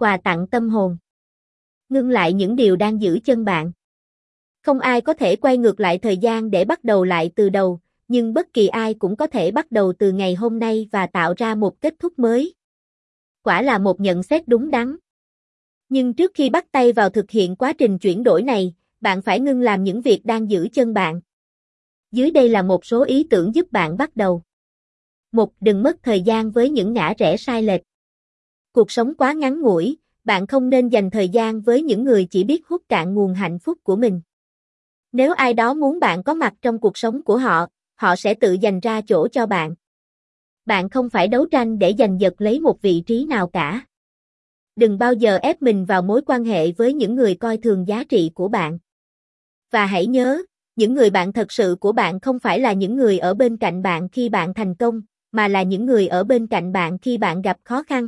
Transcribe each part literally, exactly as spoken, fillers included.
quà tặng tâm hồn. Ngưng lại những điều đang giữ chân bạn. Không ai có thể quay ngược lại thời gian để bắt đầu lại từ đầu, nhưng bất kỳ ai cũng có thể bắt đầu từ ngày hôm nay và tạo ra một kết thúc mới. Quả là một nhận xét đúng đắn. Nhưng trước khi bắt tay vào thực hiện quá trình chuyển đổi này, bạn phải ngưng làm những việc đang giữ chân bạn. Dưới đây là một số ý tưởng giúp bạn bắt đầu. một. Đừng mất thời gian với những ngã rẽ sai lệch. Cuộc sống quá ngắn ngủi, bạn không nên dành thời gian với những người chỉ biết hút cạn nguồn hạnh phúc của mình. Nếu ai đó muốn bạn có mặt trong cuộc sống của họ, họ sẽ tự dành ra chỗ cho bạn. Bạn không phải đấu tranh để giành giật lấy một vị trí nào cả. Đừng bao giờ ép mình vào mối quan hệ với những người coi thường giá trị của bạn. Và hãy nhớ, những người bạn thật sự của bạn không phải là những người ở bên cạnh bạn khi bạn thành công, mà là những người ở bên cạnh bạn khi bạn gặp khó khăn.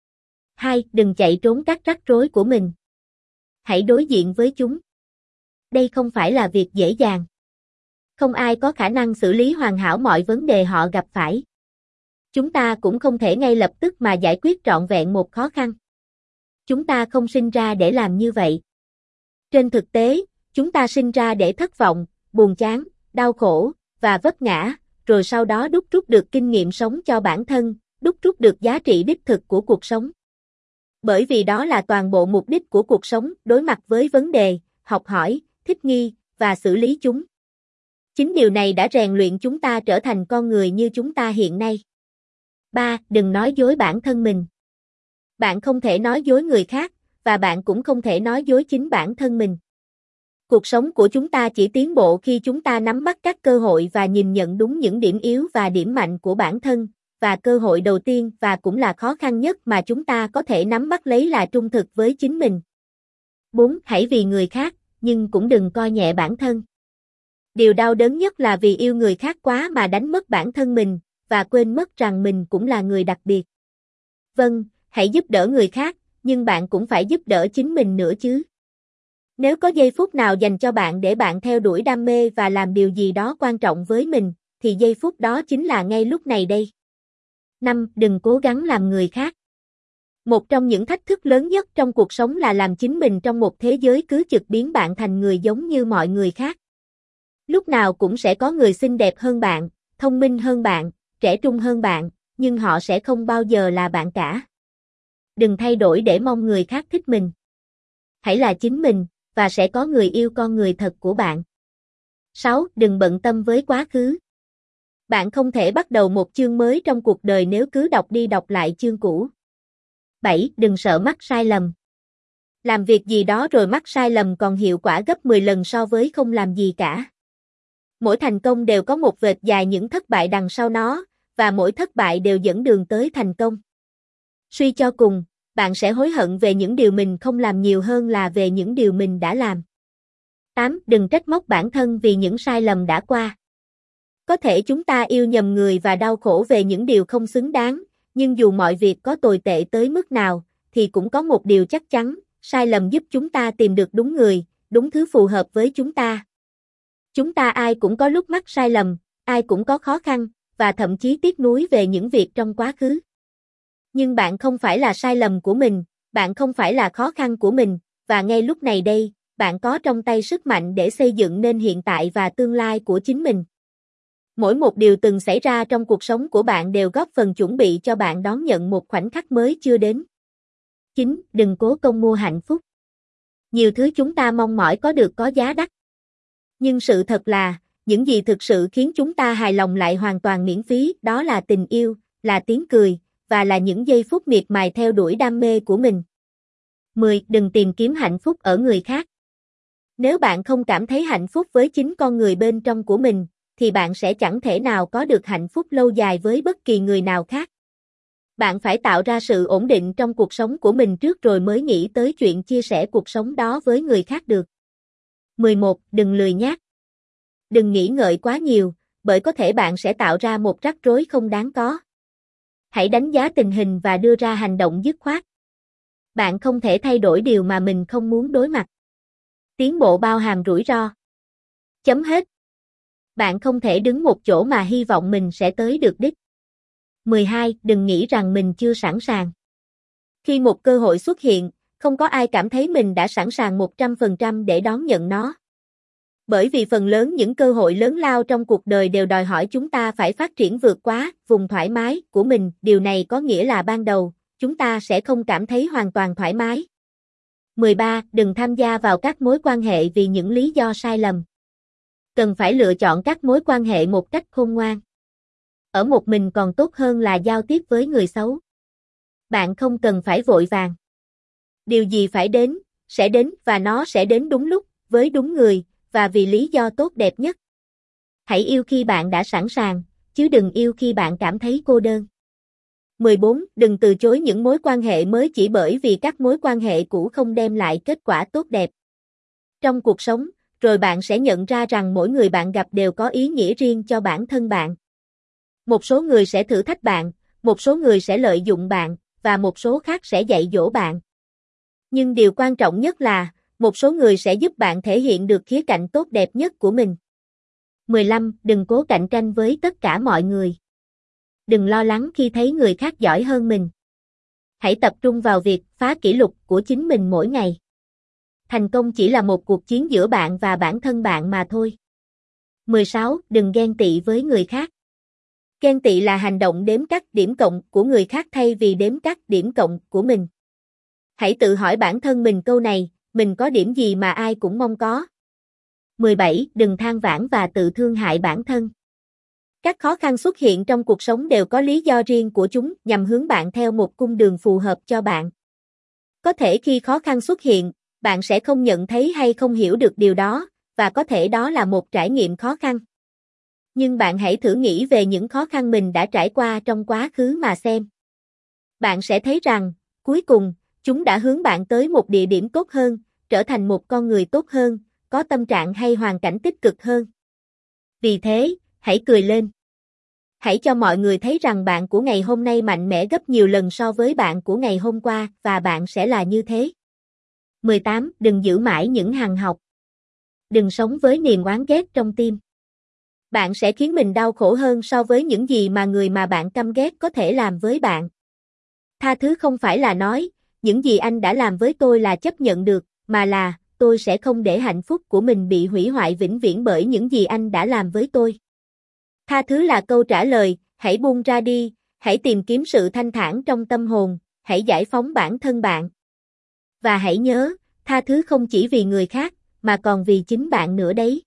hai. Đừng chạy trốn các rắc rối của mình. Hãy đối diện với chúng. Đây không phải là việc dễ dàng. Không ai có khả năng xử lý hoàn hảo mọi vấn đề họ gặp phải. Chúng ta cũng không thể ngay lập tức mà giải quyết trọn vẹn một khó khăn. Chúng ta không sinh ra để làm như vậy. Trên thực tế, chúng ta sinh ra để thất vọng, buồn chán, đau khổ, và vấp ngã, rồi sau đó đúc rút được kinh nghiệm sống cho bản thân, đúc rút được giá trị đích thực của cuộc sống. Bởi vì đó là toàn bộ mục đích của cuộc sống, đối mặt với vấn đề, học hỏi, thích nghi, và xử lý chúng. Chính điều này đã rèn luyện chúng ta trở thành con người như chúng ta hiện nay. ba. Đừng nói dối bản thân mình. Bạn không thể nói dối người khác, và bạn cũng không thể nói dối chính bản thân mình. Cuộc sống của chúng ta chỉ tiến bộ khi chúng ta nắm bắt các cơ hội và nhìn nhận đúng những điểm yếu và điểm mạnh của bản thân, và cơ hội đầu tiên và cũng là khó khăn nhất mà chúng ta có thể nắm bắt lấy là trung thực với chính mình. bốn. Hãy vì người khác, nhưng cũng đừng coi nhẹ bản thân. Điều đau đớn nhất là vì yêu người khác quá mà đánh mất bản thân mình, và quên mất rằng mình cũng là người đặc biệt. Vâng, hãy giúp đỡ người khác, nhưng bạn cũng phải giúp đỡ chính mình nữa chứ. Nếu có giây phút nào dành cho bạn để bạn theo đuổi đam mê và làm điều gì đó quan trọng với mình, thì giây phút đó chính là ngay lúc này đây. năm. Đừng cố gắng làm người khác. Một trong những thách thức lớn nhất trong cuộc sống là làm chính mình trong một thế giới cứ trực biến bạn thành người giống như mọi người khác. Lúc nào cũng sẽ có người xinh đẹp hơn bạn, thông minh hơn bạn, trẻ trung hơn bạn, nhưng họ sẽ không bao giờ là bạn cả. Đừng thay đổi để mong người khác thích mình. Hãy là chính mình, và sẽ có người yêu con người thật của bạn. sáu. Đừng bận tâm với quá khứ. Bạn không thể bắt đầu một chương mới trong cuộc đời nếu cứ đọc đi đọc lại chương cũ. bảy. Đừng sợ mắc sai lầm. Làm việc gì đó rồi mắc sai lầm còn hiệu quả gấp mười lần so với không làm gì cả. Mỗi thành công đều có một vệt dài những thất bại đằng sau nó, và mỗi thất bại đều dẫn đường tới thành công. Suy cho cùng, bạn sẽ hối hận về những điều mình không làm nhiều hơn là về những điều mình đã làm. tám. Đừng trách móc bản thân vì những sai lầm đã qua. Có thể chúng ta yêu nhầm người và đau khổ về những điều không xứng đáng, nhưng dù mọi việc có tồi tệ tới mức nào, thì cũng có một điều chắc chắn, sai lầm giúp chúng ta tìm được đúng người, đúng thứ phù hợp với chúng ta. Chúng ta ai cũng có lúc mắc sai lầm, ai cũng có khó khăn, và thậm chí tiếc nuối về những việc trong quá khứ. Nhưng bạn không phải là sai lầm của mình, bạn không phải là khó khăn của mình, và ngay lúc này đây, bạn có trong tay sức mạnh để xây dựng nên hiện tại và tương lai của chính mình. Mỗi một điều từng xảy ra trong cuộc sống của bạn đều góp phần chuẩn bị cho bạn đón nhận một khoảnh khắc mới chưa đến. chín. Đừng cố công mua hạnh phúc. Nhiều thứ chúng ta mong mỏi có được có giá đắt. Nhưng sự thật là, những gì thực sự khiến chúng ta hài lòng lại hoàn toàn miễn phí, đó là tình yêu, là tiếng cười, và là những giây phút miệt mài theo đuổi đam mê của mình. mười. Đừng tìm kiếm hạnh phúc ở người khác. Nếu bạn không cảm thấy hạnh phúc với chính con người bên trong của mình, thì bạn sẽ chẳng thể nào có được hạnh phúc lâu dài với bất kỳ người nào khác. Bạn phải tạo ra sự ổn định trong cuộc sống của mình trước rồi mới nghĩ tới chuyện chia sẻ cuộc sống đó với người khác được. mười một. Đừng lười nhác. Đừng nghĩ ngợi quá nhiều, bởi có thể bạn sẽ tạo ra một rắc rối không đáng có. Hãy đánh giá tình hình và đưa ra hành động dứt khoát. Bạn không thể thay đổi điều mà mình không muốn đối mặt. Tiến bộ bao hàm rủi ro. Chấm hết. Bạn không thể đứng một chỗ mà hy vọng mình sẽ tới được đích. mười hai. Đừng nghĩ rằng mình chưa sẵn sàng. Khi một cơ hội xuất hiện, không có ai cảm thấy mình đã sẵn sàng một trăm phần trăm để đón nhận nó. Bởi vì phần lớn những cơ hội lớn lao trong cuộc đời đều đòi hỏi chúng ta phải phát triển vượt quá vùng thoải mái của mình, điều này có nghĩa là ban đầu, chúng ta sẽ không cảm thấy hoàn toàn thoải mái. mười ba. Đừng tham gia vào các mối quan hệ vì những lý do sai lầm. Cần phải lựa chọn các mối quan hệ một cách khôn ngoan. Ở một mình còn tốt hơn là giao tiếp với người xấu. Bạn không cần phải vội vàng. Điều gì phải đến, sẽ đến và nó sẽ đến đúng lúc, với đúng người, và vì lý do tốt đẹp nhất. Hãy yêu khi bạn đã sẵn sàng, chứ đừng yêu khi bạn cảm thấy cô đơn. mười bốn. Đừng từ chối những mối quan hệ mới chỉ bởi vì các mối quan hệ cũ không đem lại kết quả tốt đẹp. Trong cuộc sống, rồi bạn sẽ nhận ra rằng mỗi người bạn gặp đều có ý nghĩa riêng cho bản thân bạn. Một số người sẽ thử thách bạn, một số người sẽ lợi dụng bạn, và một số khác sẽ dạy dỗ bạn. Nhưng điều quan trọng nhất là, một số người sẽ giúp bạn thể hiện được khía cạnh tốt đẹp nhất của mình. mười lăm. Đừng cố cạnh tranh với tất cả mọi người. Đừng lo lắng khi thấy người khác giỏi hơn mình. Hãy tập trung vào việc phá kỷ lục của chính mình mỗi ngày. Thành công chỉ là một cuộc chiến giữa bạn và bản thân bạn mà thôi. mười sáu. Đừng ghen tị với người khác. Ghen tị là hành động đếm các điểm cộng của người khác thay vì đếm các điểm cộng của mình. Hãy tự hỏi bản thân mình câu này, mình có điểm gì mà ai cũng mong có. mười bảy. Đừng than vãn và tự thương hại bản thân. Các khó khăn xuất hiện trong cuộc sống đều có lý do riêng của chúng nhằm hướng bạn theo một cung đường phù hợp cho bạn. Có thể khi khó khăn xuất hiện, bạn sẽ không nhận thấy hay không hiểu được điều đó, và có thể đó là một trải nghiệm khó khăn. Nhưng bạn hãy thử nghĩ về những khó khăn mình đã trải qua trong quá khứ mà xem. Bạn sẽ thấy rằng, cuối cùng, chúng đã hướng bạn tới một địa điểm tốt hơn, trở thành một con người tốt hơn, có tâm trạng hay hoàn cảnh tích cực hơn. Vì thế, hãy cười lên. Hãy cho mọi người thấy rằng bạn của ngày hôm nay mạnh mẽ gấp nhiều lần so với bạn của ngày hôm qua, và bạn sẽ là như thế. mười tám. Đừng giữ mãi những hằn học. Đừng sống với niềm oán ghét trong tim. Bạn sẽ khiến mình đau khổ hơn so với những gì mà người mà bạn căm ghét có thể làm với bạn. Tha thứ không phải là nói, những gì anh đã làm với tôi là chấp nhận được, mà là, tôi sẽ không để hạnh phúc của mình bị hủy hoại vĩnh viễn bởi những gì anh đã làm với tôi. Tha thứ là câu trả lời, hãy buông ra đi, hãy tìm kiếm sự thanh thản trong tâm hồn, hãy giải phóng bản thân bạn. Và hãy nhớ, tha thứ không chỉ vì người khác, mà còn vì chính bạn nữa đấy.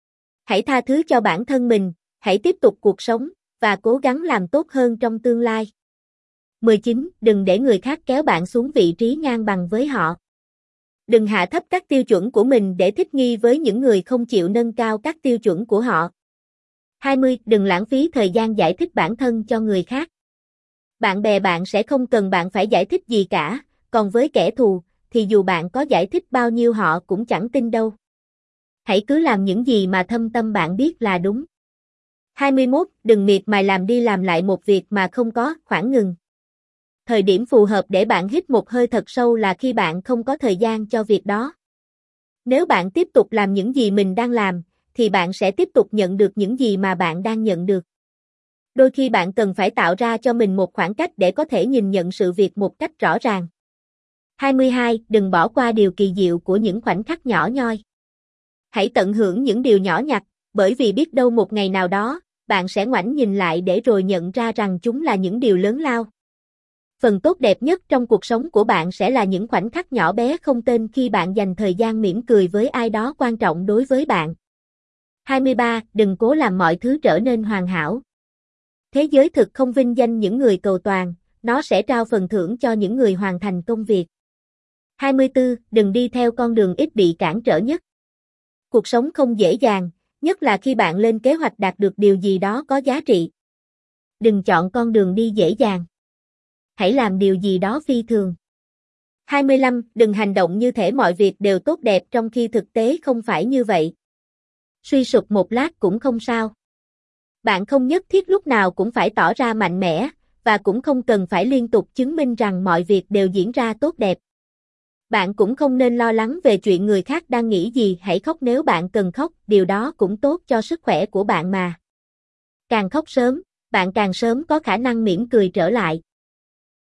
Hãy tha thứ cho bản thân mình, hãy tiếp tục cuộc sống, và cố gắng làm tốt hơn trong tương lai. mười chín. Đừng để người khác kéo bạn xuống vị trí ngang bằng với họ. Đừng hạ thấp các tiêu chuẩn của mình để thích nghi với những người không chịu nâng cao các tiêu chuẩn của họ. hai mươi. Đừng lãng phí thời gian giải thích bản thân cho người khác. Bạn bè bạn sẽ không cần bạn phải giải thích gì cả, còn với kẻ thù, thì dù bạn có giải thích bao nhiêu họ cũng chẳng tin đâu. Hãy cứ làm những gì mà thâm tâm bạn biết là đúng. hai mươi mốt. Đừng miệt mài làm đi làm lại một việc mà không có khoảng ngừng. Thời điểm phù hợp để bạn hít một hơi thật sâu là khi bạn không có thời gian cho việc đó. Nếu bạn tiếp tục làm những gì mình đang làm, thì bạn sẽ tiếp tục nhận được những gì mà bạn đang nhận được. Đôi khi bạn cần phải tạo ra cho mình một khoảng cách để có thể nhìn nhận sự việc một cách rõ ràng. hai mươi hai. Đừng bỏ qua điều kỳ diệu của những khoảnh khắc nhỏ nhoi. Hãy tận hưởng những điều nhỏ nhặt, bởi vì biết đâu một ngày nào đó, bạn sẽ ngoảnh nhìn lại để rồi nhận ra rằng chúng là những điều lớn lao. Phần tốt đẹp nhất trong cuộc sống của bạn sẽ là những khoảnh khắc nhỏ bé không tên khi bạn dành thời gian mỉm cười với ai đó quan trọng đối với bạn. hai mươi ba. Đừng cố làm mọi thứ trở nên hoàn hảo. Thế giới thực không vinh danh những người cầu toàn, nó sẽ trao phần thưởng cho những người hoàn thành công việc. hai mươi tư. Đừng đi theo con đường ít bị cản trở nhất. Cuộc sống không dễ dàng, nhất là khi bạn lên kế hoạch đạt được điều gì đó có giá trị. Đừng chọn con đường đi dễ dàng. Hãy làm điều gì đó phi thường. hai mươi lăm. Đừng hành động như thể mọi việc đều tốt đẹp trong khi thực tế không phải như vậy. Suy sụp một lát cũng không sao. Bạn không nhất thiết lúc nào cũng phải tỏ ra mạnh mẽ, và cũng không cần phải liên tục chứng minh rằng mọi việc đều diễn ra tốt đẹp. Bạn cũng không nên lo lắng về chuyện người khác đang nghĩ gì, hãy khóc nếu bạn cần khóc, điều đó cũng tốt cho sức khỏe của bạn mà. Càng khóc sớm, bạn càng sớm có khả năng mỉm cười trở lại.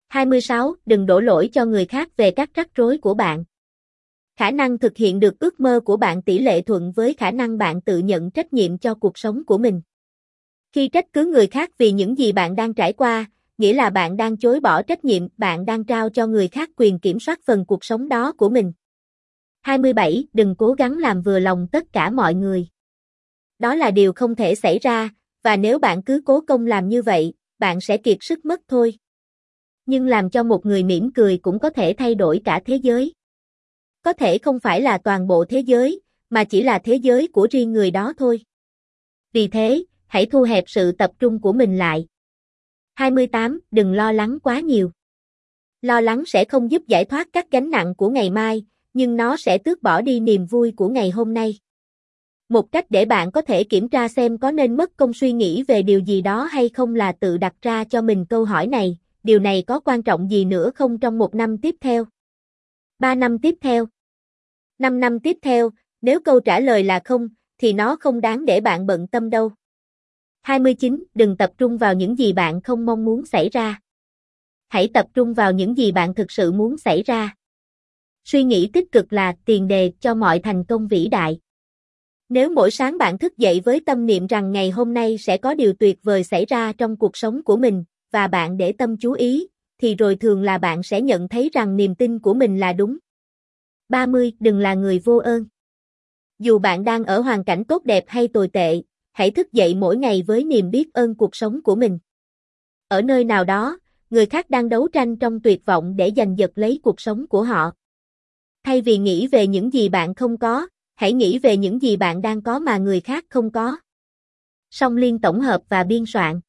hai mươi sáu. Đừng đổ lỗi cho người khác về các rắc rối của bạn. Khả năng thực hiện được ước mơ của bạn tỷ lệ thuận với khả năng bạn tự nhận trách nhiệm cho cuộc sống của mình. Khi trách cứ người khác vì những gì bạn đang trải qua, nghĩa là bạn đang chối bỏ trách nhiệm, bạn đang trao cho người khác quyền kiểm soát phần cuộc sống đó của mình. hai mươi bảy. Đừng cố gắng làm vừa lòng tất cả mọi người. Đó là điều không thể xảy ra, và nếu bạn cứ cố công làm như vậy, bạn sẽ kiệt sức mất thôi. Nhưng làm cho một người mỉm cười cũng có thể thay đổi cả thế giới. Có thể không phải là toàn bộ thế giới, mà chỉ là thế giới của riêng người đó thôi. Vì thế, hãy thu hẹp sự tập trung của mình lại. hai mươi tám. Đừng lo lắng quá nhiều. Lo lắng sẽ không giúp giải thoát các gánh nặng của ngày mai, nhưng nó sẽ tước bỏ đi niềm vui của ngày hôm nay. Một cách để bạn có thể kiểm tra xem có nên mất công suy nghĩ về điều gì đó hay không là tự đặt ra cho mình câu hỏi này, điều này có quan trọng gì nữa không trong một năm tiếp theo? ba năm tiếp theo? năm năm tiếp theo, nếu câu trả lời là không, thì nó không đáng để bạn bận tâm đâu. hai mươi chín. Đừng tập trung vào những gì bạn không mong muốn xảy ra. Hãy tập trung vào những gì bạn thực sự muốn xảy ra. Suy nghĩ tích cực là tiền đề cho mọi thành công vĩ đại. Nếu mỗi sáng bạn thức dậy với tâm niệm rằng ngày hôm nay sẽ có điều tuyệt vời xảy ra trong cuộc sống của mình, và bạn để tâm chú ý, thì rồi thường là bạn sẽ nhận thấy rằng niềm tin của mình là đúng. ba mươi. Đừng là người vô ơn. Dù bạn đang ở hoàn cảnh tốt đẹp hay tồi tệ, hãy thức dậy mỗi ngày với niềm biết ơn cuộc sống của mình. Ở nơi nào đó, người khác đang đấu tranh trong tuyệt vọng để giành giật lấy cuộc sống của họ. Thay vì nghĩ về những gì bạn không có, hãy nghĩ về những gì bạn đang có mà người khác không có. Song Liên tổng hợp và biên soạn